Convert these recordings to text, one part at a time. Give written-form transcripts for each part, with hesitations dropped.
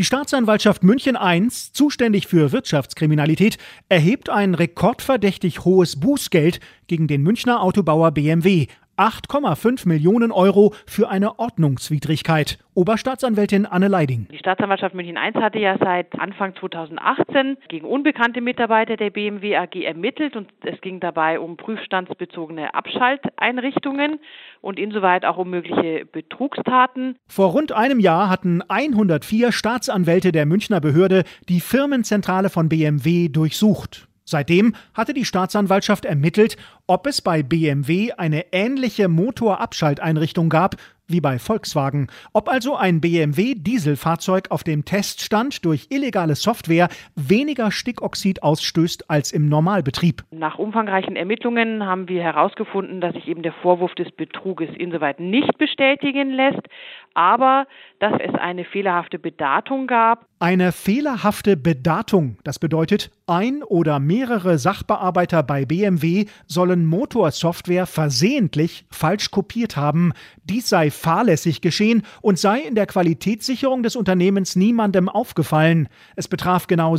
Die Staatsanwaltschaft München I, zuständig für Wirtschaftskriminalität, erhebt ein rekordverdächtig hohes Bußgeld gegen den Münchner Autobauer BMW. 8,5 Millionen Euro für eine Ordnungswidrigkeit. Oberstaatsanwältin Anne Leiding. Die Staatsanwaltschaft München I hatte ja seit Anfang 2018 gegen unbekannte Mitarbeiter der BMW AG ermittelt und es ging dabei um prüfstandsbezogene Abschalteinrichtungen und insoweit auch um mögliche Betrugstaten. Vor rund einem Jahr hatten 104 Staatsanwälte der Münchner Behörde die Firmenzentrale von BMW durchsucht. Seitdem hatte die Staatsanwaltschaft ermittelt, ob es bei BMW eine ähnliche Motorabschalteinrichtung gab wie bei Volkswagen. Ob also ein BMW-Dieselfahrzeug auf dem Teststand durch illegale Software weniger Stickoxid ausstößt als im Normalbetrieb. Nach umfangreichen Ermittlungen haben wir herausgefunden, dass sich eben der Vorwurf des Betruges insoweit nicht bestätigen lässt, aber dass es eine fehlerhafte Bedatung gab. Eine fehlerhafte Bedatung, das bedeutet, ein oder mehrere Sachbearbeiter bei BMW sollen Motorsoftware versehentlich falsch kopiert haben. Dies sei fahrlässig geschehen und sei in der Qualitätssicherung des Unternehmens niemandem aufgefallen. Es betraf genau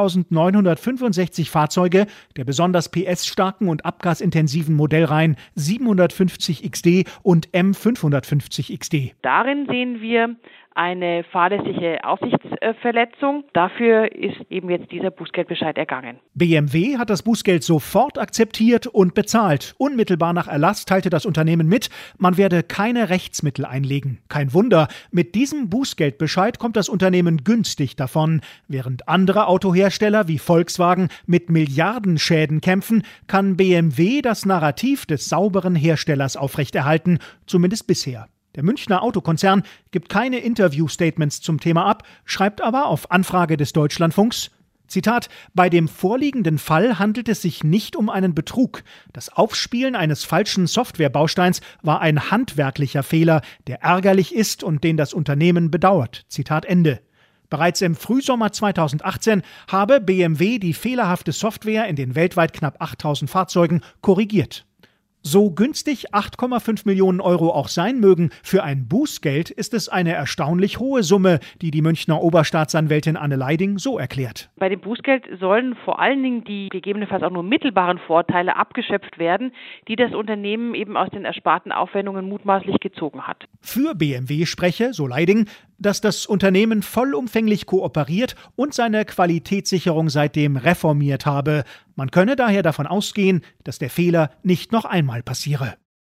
7.965 Fahrzeuge der besonders PS-starken und abgasintensiven Modellreihen 750 XD und M550 XD. Darin sehen wir eine fahrlässige Aufsichtsverletzung. Dafür ist eben jetzt dieser Bußgeldbescheid ergangen. BMW hat das Bußgeld sofort akzeptiert und bezahlt. Unmittelbar nach Erlass teilte das Unternehmen mit, man werde keine Rechtsmittel einlegen. Kein Wunder, mit diesem Bußgeldbescheid kommt das Unternehmen günstig davon. Während andere Autohersteller wie Volkswagen mit Milliardenschäden kämpfen, kann BMW das Narrativ des sauberen Herstellers aufrechterhalten, zumindest bisher. Der Münchner Autokonzern gibt keine Interview-Statements zum Thema ab, schreibt aber auf Anfrage des Deutschlandfunks, Zitat, bei dem vorliegenden Fall handelt es sich nicht um einen Betrug. Das Aufspielen eines falschen Softwarebausteins war ein handwerklicher Fehler, der ärgerlich ist und den das Unternehmen bedauert. Zitat Ende. Bereits im Frühsommer 2018 habe BMW die fehlerhafte Software in den weltweit knapp 8.000 Fahrzeugen korrigiert. So günstig 8,5 Millionen Euro auch sein mögen, für ein Bußgeld ist es eine erstaunlich hohe Summe, die die Münchner Oberstaatsanwältin Anne Leiding so erklärt. Bei dem Bußgeld sollen vor allen Dingen die gegebenenfalls auch nur mittelbaren Vorteile abgeschöpft werden, die das Unternehmen eben aus den ersparten Aufwendungen mutmaßlich gezogen hat. Für BMW spreche, so Leiding, dass das Unternehmen vollumfänglich kooperiert und seine Qualitätssicherung seitdem reformiert habe. Man könne daher davon ausgehen, dass der Fehler nicht noch einmal passiere.